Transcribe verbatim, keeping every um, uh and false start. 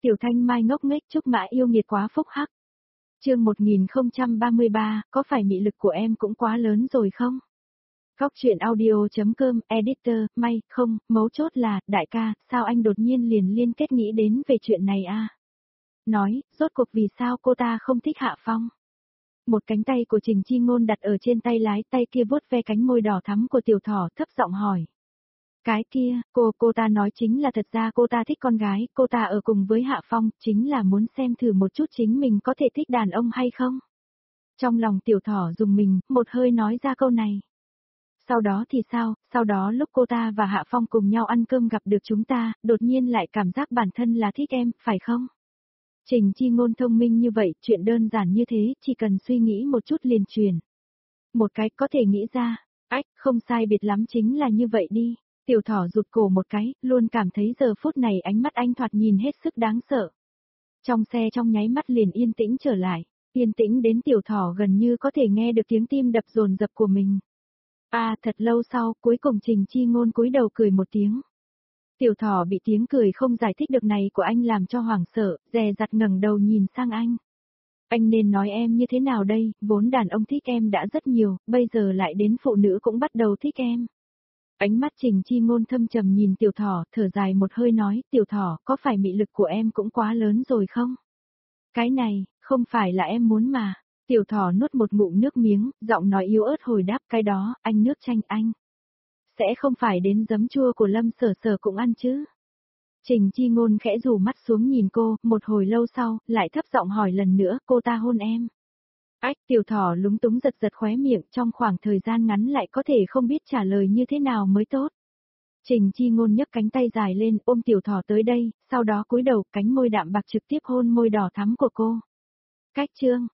Tiểu Thanh Mai ngốc nghếch Trúc Mã yêu nghiệt quá phúc hắc. Chương một nghìn không trăm ba mươi ba, có phải mị lực của em cũng quá lớn rồi không? Góc truyện audio.com, editor, May, không, mấu chốt là, đại ca, sao anh đột nhiên liền liên kết nghĩ đến về chuyện này a? Nói, rốt cuộc vì sao cô ta không thích Hạ Phong? Một cánh tay của Trình Chi Ngôn đặt ở trên tay lái, tay kia vuốt ve cánh môi đỏ thắm của Tiểu Thỏ, thấp giọng hỏi. Cái kia, cô, cô ta nói chính là thật ra cô ta thích con gái, cô ta ở cùng với Hạ Phong, chính là muốn xem thử một chút chính mình có thể thích đàn ông hay không. Trong lòng Tiểu Thỏ dùng mình, một hơi nói ra câu này. Sau đó thì sao, sau đó lúc cô ta và Hạ Phong cùng nhau ăn cơm gặp được chúng ta, đột nhiên lại cảm giác bản thân là thích em, phải không? Trình Chi Ngôn thông minh như vậy, chuyện đơn giản như thế, chỉ cần suy nghĩ một chút liền truyền. Một cái có thể nghĩ ra, ách, không sai biệt lắm chính là như vậy đi. Tiểu Thỏ rụt cổ một cái, luôn cảm thấy giờ phút này ánh mắt anh thoạt nhìn hết sức đáng sợ. Trong xe trong nháy mắt liền yên tĩnh trở lại, yên tĩnh đến Tiểu Thỏ gần như có thể nghe được tiếng tim đập dồn dập của mình. À, thật lâu sau, cuối cùng Trình Chi Ngôn cúi đầu cười một tiếng. Tiểu Thỏ bị tiếng cười không giải thích được này của anh làm cho hoảng sợ, dè dặt ngẩng đầu nhìn sang anh. Anh nên nói em như thế nào đây, vốn đàn ông thích em đã rất nhiều, bây giờ lại đến phụ nữ cũng bắt đầu thích em. Ánh mắt Trình Chi Ngôn thâm trầm nhìn Tiểu Thỏ, thở dài một hơi nói, Tiểu Thỏ, có phải mị lực của em cũng quá lớn rồi không? Cái này, không phải là em muốn mà. Tiểu Thỏ nuốt một ngụm nước miếng, giọng nói yếu ớt hồi đáp, cái đó, anh nước chanh anh. Sẽ không phải đến giấm chua của Lâm Sở Sở cũng ăn chứ? Trình Chi Ngôn khẽ rủ mắt xuống nhìn cô, một hồi lâu sau, lại thấp giọng hỏi lần nữa, cô ta hôn em. Ách, Tiểu Thỏ lúng túng giật giật khóe miệng, trong khoảng thời gian ngắn lại có thể không biết trả lời như thế nào mới tốt. Trình Chi Ngôn nhấc cánh tay dài lên, ôm Tiểu Thỏ tới đây, sau đó cúi đầu, cánh môi đạm bạc trực tiếp hôn môi đỏ thắm của cô. Cách chương,